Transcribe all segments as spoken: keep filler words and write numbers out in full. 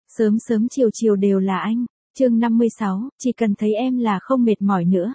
Sớm sớm chiều chiều đều là anh. Chương năm mươi sáu, chỉ cần thấy em là không mệt mỏi nữa.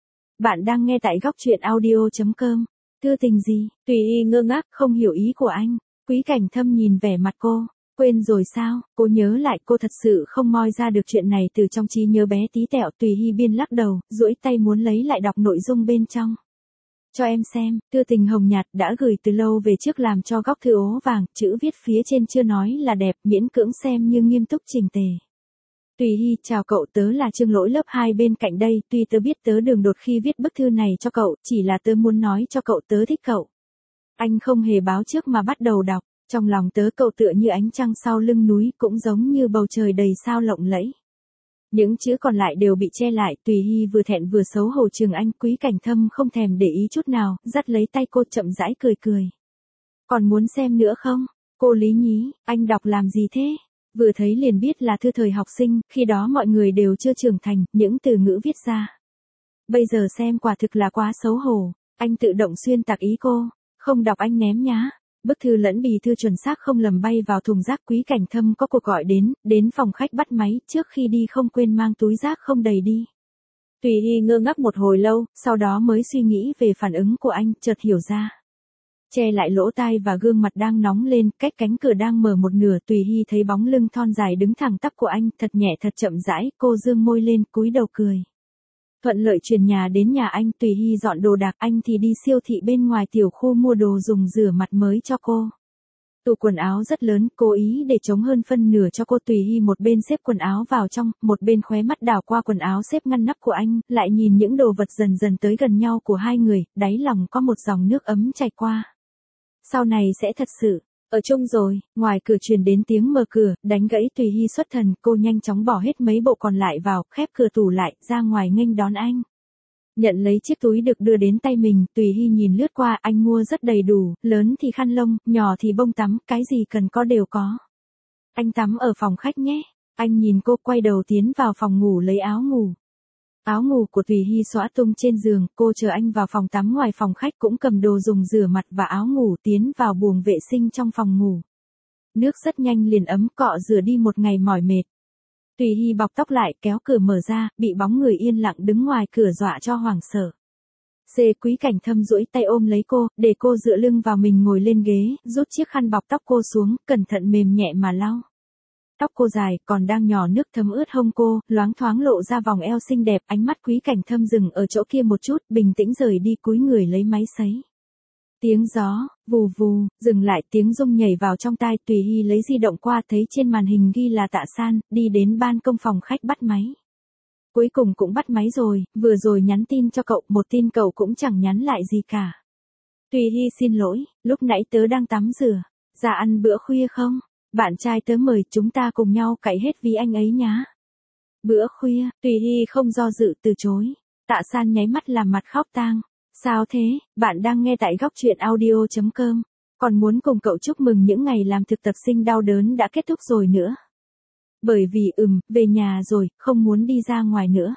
Bạn đang nghe tại góc truyện audio chấm com. Thư tình gì? Tùy Y ngơ ngác không hiểu ý của anh. Quý Cảnh Thâm nhìn vẻ mặt cô. Quên rồi sao? Cô nhớ lại, cô thật sự không moi ra được chuyện này từ trong trí nhớ bé tí tẹo. Tùy Hy biên lắc đầu, duỗi tay muốn lấy lại đọc nội dung bên trong. Cho em xem, thư tình hồng nhạt đã gửi từ lâu về trước, làm cho góc thư ố vàng, chữ viết phía trên chưa nói là đẹp, miễn cưỡng xem như nghiêm túc chỉnh tề. Tùy Hy, chào cậu, tớ là Trương Lỗi lớp hai bên cạnh đây, tuy tớ biết tớ đường đột khi viết bức thư này cho cậu, chỉ là tớ muốn nói cho cậu tớ thích cậu. Anh không hề báo trước mà bắt đầu đọc, trong lòng tớ cậu tựa như ánh trăng sau lưng núi, cũng giống như bầu trời đầy sao lộng lẫy. Những chữ còn lại đều bị che lại. Tùy Hy vừa thẹn vừa xấu hổ chừng anh. Quý Cảnh Thâm không thèm để ý chút nào, dắt lấy tay cô chậm rãi cười cười. Còn muốn xem nữa không? Cô lý nhí, anh đọc làm gì thế? Vừa thấy liền biết là thư thời học sinh, khi đó mọi người đều chưa trưởng thành, những từ ngữ viết ra. Bây giờ xem quả thực là quá xấu hổ. Anh tự động xuyên tạc ý cô. Không đọc anh ném nhá. Bức thư lẫn bì thư chuẩn xác không lầm bay vào thùng rác. Quý Cảnh Thâm có cuộc gọi đến, đến phòng khách bắt máy, trước khi đi không quên mang túi rác không đầy đi. Tùy Hy ngơ ngác một hồi lâu, sau đó mới suy nghĩ về phản ứng của anh, chợt hiểu ra. Che lại lỗ tai và gương mặt đang nóng lên, cách cánh cửa đang mở một nửa. Tùy Hy thấy bóng lưng thon dài đứng thẳng tắp của anh, thật nhẹ thật chậm rãi, cô dương môi lên, cúi đầu cười. Thuận lợi chuyển nhà đến nhà anh. Tùy Hy dọn đồ đạc, anh thì đi siêu thị bên ngoài tiểu khu mua đồ dùng rửa mặt mới cho cô. Tủ quần áo rất lớn, cố ý để trống hơn phân nửa cho cô. Tùy Hy một bên xếp quần áo vào trong, một bên khóe mắt đảo qua quần áo xếp ngăn nắp của anh, lại nhìn những đồ vật dần dần tới gần nhau của hai người, đáy lòng có một dòng nước ấm chảy qua. Sau này sẽ thật sự ở chung rồi. Ngoài cửa truyền đến tiếng mở cửa, đánh gãy Tùy Hy xuất thần, cô nhanh chóng bỏ hết mấy bộ còn lại vào, khép cửa tủ lại, ra ngoài nghênh đón anh. Nhận lấy chiếc túi được đưa đến tay mình, Tùy Hy nhìn lướt qua, anh mua rất đầy đủ, lớn thì khăn lông, nhỏ thì bông tắm, cái gì cần có đều có. Anh tắm ở phòng khách nhé. Anh nhìn cô, quay đầu tiến vào phòng ngủ lấy áo ngủ. Áo ngủ của Tùy Hy xõa tung trên giường, cô chờ anh vào phòng tắm ngoài phòng khách, cũng cầm đồ dùng rửa mặt và áo ngủ tiến vào buồng vệ sinh trong phòng ngủ. Nước rất nhanh liền ấm, cọ rửa đi một ngày mỏi mệt. Tùy Hy bọc tóc lại, kéo cửa mở ra, bị bóng người yên lặng đứng ngoài cửa dọa cho hoảng sợ. Xê Quý Cảnh Thâm duỗi tay ôm lấy cô, để cô dựa lưng vào mình ngồi lên ghế, rút chiếc khăn bọc tóc cô xuống, cẩn thận mềm nhẹ mà lau. Tóc cô dài, còn đang nhỏ nước thấm ướt hông cô, loáng thoáng lộ ra vòng eo xinh đẹp. Ánh mắt Quý Cảnh Thâm dừng ở chỗ kia một chút, bình tĩnh rời đi, cúi người lấy máy sấy. Tiếng gió, vù vù, dừng lại, tiếng rung nhảy vào trong tai. Tùy Hy lấy di động qua, thấy trên màn hình ghi là Tạ San, đi đến ban công phòng khách bắt máy. Cuối cùng cũng bắt máy rồi, vừa rồi nhắn tin cho cậu, một tin cậu cũng chẳng nhắn lại gì cả. Tùy Hy xin lỗi, lúc nãy tớ đang tắm rửa, ra ăn bữa khuya không? Bạn trai tớ mời, chúng ta cùng nhau cày hết vì anh ấy nhá. Bữa khuya, Tùy Hy không do dự từ chối. Tạ San nháy mắt làm mặt khóc tang. Sao thế? Bạn đang nghe tại góc truyện audio chấm com. Còn muốn cùng cậu chúc mừng những ngày làm thực tập sinh đau đớn đã kết thúc rồi nữa. Bởi vì ừm, về nhà rồi, không muốn đi ra ngoài nữa.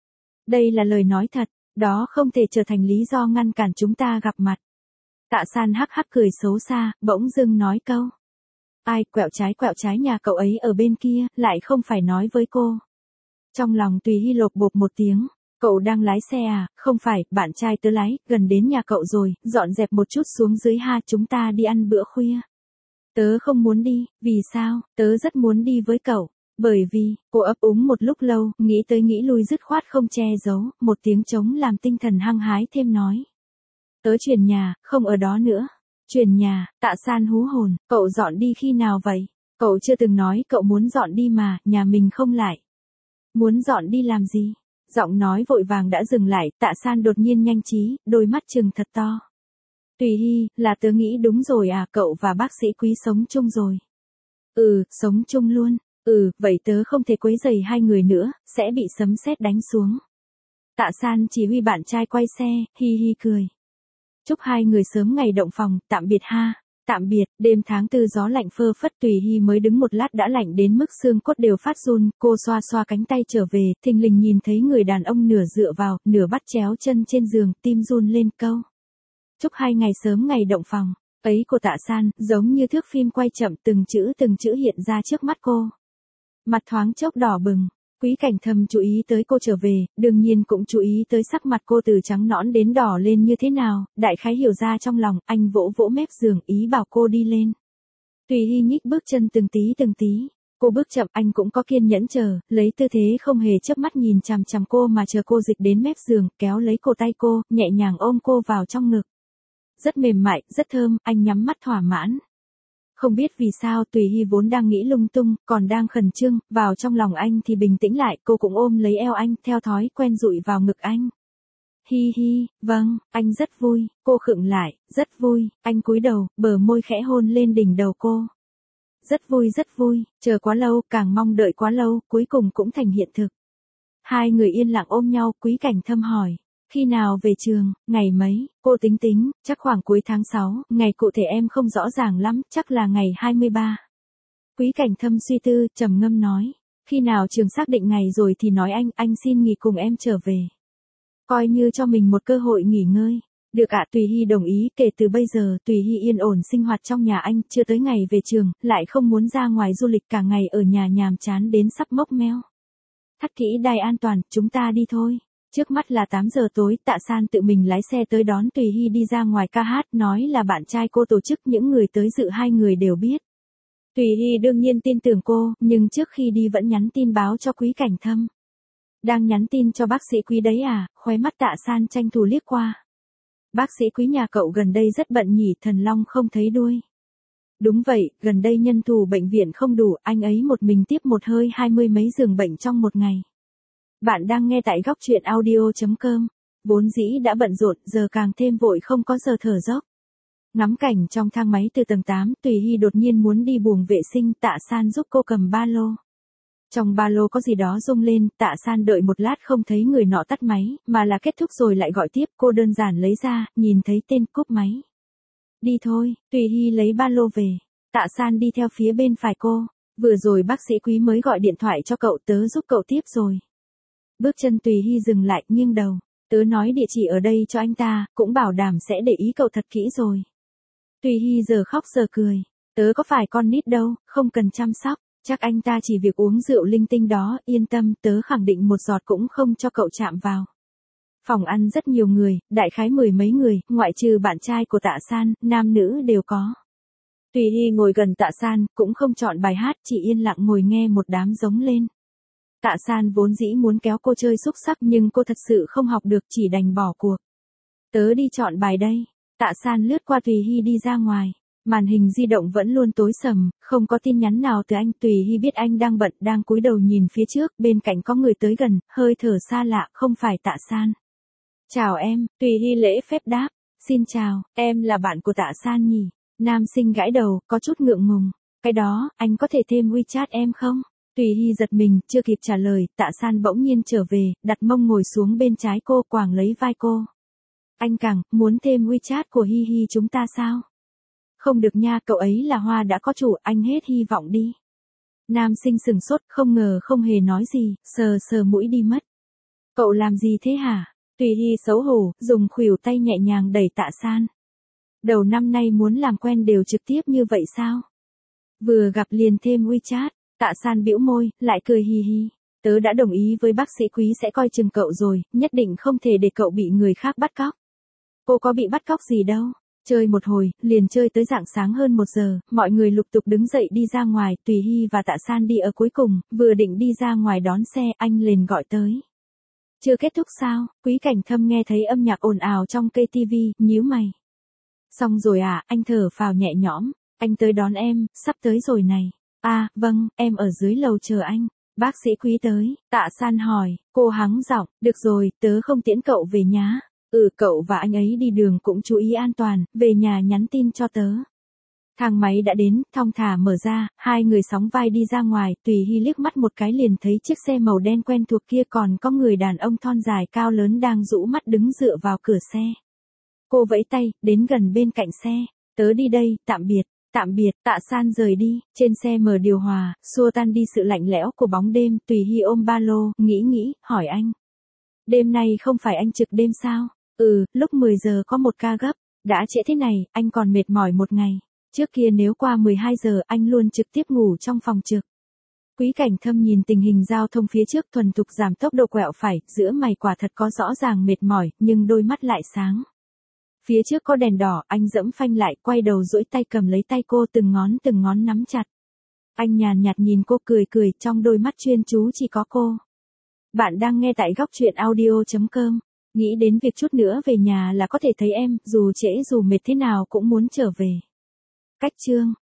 Đây là lời nói thật, đó không thể trở thành lý do ngăn cản chúng ta gặp mặt. Tạ San hắc hắc cười xấu xa, bỗng dưng nói câu. Ai, quẹo trái quẹo trái, nhà cậu ấy ở bên kia, lại không phải nói với cô. Trong lòng Tùy Hy lột bột một tiếng. Cậu đang lái xe à? Không phải, bạn trai tớ lái, gần đến nhà cậu rồi, dọn dẹp một chút xuống dưới ha, chúng ta đi ăn bữa khuya. Tớ không muốn đi, vì sao? Tớ rất muốn đi với cậu. Bởi vì, cô ấp úng một lúc lâu, nghĩ tới nghĩ lui dứt khoát không che giấu, một tiếng trống làm tinh thần hăng hái thêm nói. Tớ chuyển nhà, không ở đó nữa. Chuyển nhà, Tạ San hú hồn, cậu dọn đi khi nào vậy? Cậu chưa từng nói cậu muốn dọn đi mà, nhà mình không lại. Muốn dọn đi làm gì? Giọng nói vội vàng đã dừng lại, Tạ San đột nhiên nhanh trí, đôi mắt trừng thật to. Tùy Hy, là tớ nghĩ đúng rồi à, cậu và bác sĩ Quý sống chung rồi. Ừ, sống chung luôn. Ừ, vậy tớ không thể quấy rầy hai người nữa, sẽ bị sấm sét đánh xuống. Tạ San chỉ huy bạn trai quay xe, hi hi cười. Chúc hai người sớm ngày động phòng, tạm biệt ha. Tạm biệt, đêm tháng tư gió lạnh phơ phất. Tùy Hy mới đứng một lát đã lạnh đến mức xương cốt đều phát run, cô xoa xoa cánh tay trở về, thình lình nhìn thấy người đàn ông nửa dựa vào, nửa bắt chéo chân trên giường, tim run lên câu. Chúc hai ngày sớm ngày động phòng, ấy của Tạ San, giống như thước phim quay chậm, từng chữ từng chữ hiện ra trước mắt cô. mặt thoáng chốc đỏ bừng. Quý Cảnh Thâm chú ý tới cô trở về, đương nhiên cũng chú ý tới sắc mặt cô từ trắng nõn đến đỏ lên như thế nào, đại khái hiểu ra trong lòng, anh vỗ vỗ mép giường ý bảo cô đi lên. Tùy Hy nhích bước chân từng tí từng tí. Cô bước chậm, anh cũng có kiên nhẫn chờ, lấy tư thế không hề chớp mắt nhìn chằm chằm cô mà chờ cô dịch đến mép giường, kéo lấy cổ tay cô, nhẹ nhàng ôm cô vào trong ngực. Rất mềm mại, rất thơm, anh nhắm mắt thỏa mãn. Không biết vì sao Tùy Hy vốn đang nghĩ lung tung, còn đang khẩn trương, vào trong lòng anh thì bình tĩnh lại, cô cũng ôm lấy eo anh, theo thói quen dụi vào ngực anh. Hi hi, vâng, anh rất vui, cô khựng lại, rất vui, anh cúi đầu, bờ môi khẽ hôn lên đỉnh đầu cô. Rất vui rất vui, chờ quá lâu, càng mong đợi quá lâu, cuối cùng cũng thành hiện thực. Hai người yên lặng ôm nhau, Quý Cảnh Thâm hỏi. Khi nào về trường, ngày mấy, cô tính tính, chắc khoảng cuối tháng sáu, ngày cụ thể em không rõ ràng lắm, chắc là ngày hai mươi ba. Quý Cảnh Thâm suy tư, trầm ngâm nói. Khi nào trường xác định ngày rồi thì nói anh, anh xin nghỉ cùng em trở về. Coi như cho mình một cơ hội nghỉ ngơi. Được ạ, Tùy Hy đồng ý, kể từ bây giờ Tùy Hy yên ổn sinh hoạt trong nhà anh, chưa tới ngày về trường, lại không muốn ra ngoài du lịch cả ngày ở nhà nhàm chán đến sắp mốc meo. Thắt kỹ đai an toàn, chúng ta đi thôi. Trước mắt là tám giờ tối, Tạ San tự mình lái xe tới đón Tùy Hy đi ra ngoài ca hát, nói là bạn trai cô tổ chức, những người tới dự hai người đều biết. Tùy Hy đương nhiên tin tưởng cô, nhưng trước khi đi vẫn nhắn tin báo cho Quý Cảnh Thâm. Đang nhắn tin cho bác sĩ Quý đấy à, khóe mắt Tạ San tranh thủ liếc qua. Bác sĩ Quý nhà cậu gần đây rất bận nhỉ, thần long không thấy đuôi. Đúng vậy, gần đây nhân thủ bệnh viện không đủ, anh ấy một mình tiếp một hơi hai mươi mấy giường bệnh trong một ngày. Bạn đang nghe tại góc truyện audio chấm com. Vốn dĩ đã bận rộn, giờ càng thêm vội không có giờ thở dốc. Ngắm cảnh trong thang máy từ tầng tám, Tùy Hy đột nhiên muốn đi buồng vệ sinh, Tạ San giúp cô cầm ba lô. Trong ba lô có gì đó rung lên, Tạ San đợi một lát không thấy người nọ tắt máy, mà là kết thúc rồi lại gọi tiếp, cô đơn giản lấy ra, nhìn thấy tên cúp máy. Đi thôi, Tùy Hy lấy ba lô về. Tạ San đi theo phía bên phải cô. Vừa rồi bác sĩ Quý mới gọi điện thoại cho cậu, tớ giúp cậu tiếp rồi. Bước chân Tùy Hy dừng lại, nghiêng đầu. Tớ nói địa chỉ ở đây cho anh ta, cũng bảo đảm sẽ để ý cậu thật kỹ rồi. Tùy Hy giờ khóc giờ cười. Tớ có phải con nít đâu, không cần chăm sóc. Chắc anh ta chỉ việc uống rượu linh tinh đó, yên tâm, tớ khẳng định một giọt cũng không cho cậu chạm vào. Phòng ăn rất nhiều người, đại khái mười mấy người, ngoại trừ bạn trai của Tạ San, nam nữ đều có. Tùy Hy ngồi gần Tạ San, cũng không chọn bài hát, chỉ yên lặng ngồi nghe một đám giống lên. Tạ San vốn dĩ muốn kéo cô chơi xúc xắc nhưng cô thật sự không học được, chỉ đành bỏ cuộc. Tớ đi chọn bài đây. Tạ San lướt qua Tùy Hy đi ra ngoài. Màn hình di động vẫn luôn tối sầm, không có tin nhắn nào từ anh. Tùy Hy biết anh đang bận, đang cúi đầu nhìn phía trước, bên cạnh có người tới gần, hơi thở xa lạ, không phải Tạ San. Chào em, Tùy Hy lễ phép đáp. Xin chào, em là bạn của Tạ San nhỉ? Nam sinh gãi đầu, có chút ngượng ngùng. Cái đó, anh có thể thêm WeChat em không? Tùy Hy giật mình, chưa kịp trả lời, Tạ San bỗng nhiên trở về, đặt mông ngồi xuống bên trái cô, quàng lấy vai cô. Anh càng, muốn thêm WeChat của Hi Hi chúng ta sao? Không được nha, cậu ấy là hoa đã có chủ, anh hết hy vọng đi. Nam sinh sừng sốt, không ngờ không hề nói gì, sờ sờ mũi đi mất. Cậu làm gì thế hả? Tùy Hy xấu hổ, dùng khuỷu tay nhẹ nhàng đẩy Tạ San. Đầu năm nay muốn làm quen đều trực tiếp như vậy sao? Vừa gặp liền thêm WeChat. Tạ San bĩu môi, lại cười hi hi. Tớ đã đồng ý với bác sĩ Quý sẽ coi chừng cậu rồi, nhất định không thể để cậu bị người khác bắt cóc. Cô có bị bắt cóc gì đâu. Chơi một hồi, liền chơi tới rạng sáng hơn một giờ, mọi người lục tục đứng dậy đi ra ngoài, Tùy Hy và Tạ San đi ở cuối cùng, vừa định đi ra ngoài đón xe, anh liền gọi tới. Chưa kết thúc sao? Quý Cảnh Thâm nghe thấy âm nhạc ồn ào trong cây tivi, nhíu mày. Xong rồi à, anh thở phào nhẹ nhõm, anh tới đón em, sắp tới rồi này. À, vâng, em ở dưới lầu chờ anh. Bác sĩ Quý tới, Tạ San hỏi, cô hắng giọng, được rồi, tớ không tiễn cậu về nhá. Ừ, cậu và anh ấy đi đường cũng chú ý an toàn, về nhà nhắn tin cho tớ. Thang máy đã đến, thong thả mở ra, hai người sóng vai đi ra ngoài, Tùy Hy liếc mắt một cái liền thấy chiếc xe màu đen quen thuộc kia, còn có người đàn ông thon dài cao lớn đang rũ mắt đứng dựa vào cửa xe. Cô vẫy tay, đến gần bên cạnh xe, tớ đi đây, tạm biệt. Tạm biệt, Tạ San rời đi, trên xe mở điều hòa, xua tan đi sự lạnh lẽo của bóng đêm, Tùy Hy ôm ba lô, nghĩ nghĩ, hỏi anh. Đêm nay không phải anh trực đêm sao? Ừ, lúc mười giờ có một ca gấp, đã trễ thế này, anh còn mệt mỏi một ngày. Trước kia nếu qua mười hai giờ anh luôn trực tiếp ngủ trong phòng trực. Quý Cảnh Thâm nhìn tình hình giao thông phía trước thuần thục giảm tốc độ quẹo phải, giữa mày quả thật có rõ ràng mệt mỏi, nhưng đôi mắt lại sáng. Phía trước có đèn đỏ, anh dẫm phanh lại, quay đầu duỗi tay cầm lấy tay cô từng ngón từng ngón nắm chặt. Anh nhàn nhạt nhìn cô cười cười, trong đôi mắt chuyên chú chỉ có cô. Bạn đang nghe tại góc truyện audio chấm com. Nghĩ đến việc chút nữa về nhà là có thể thấy em, dù trễ dù mệt thế nào cũng muốn trở về. Cách chương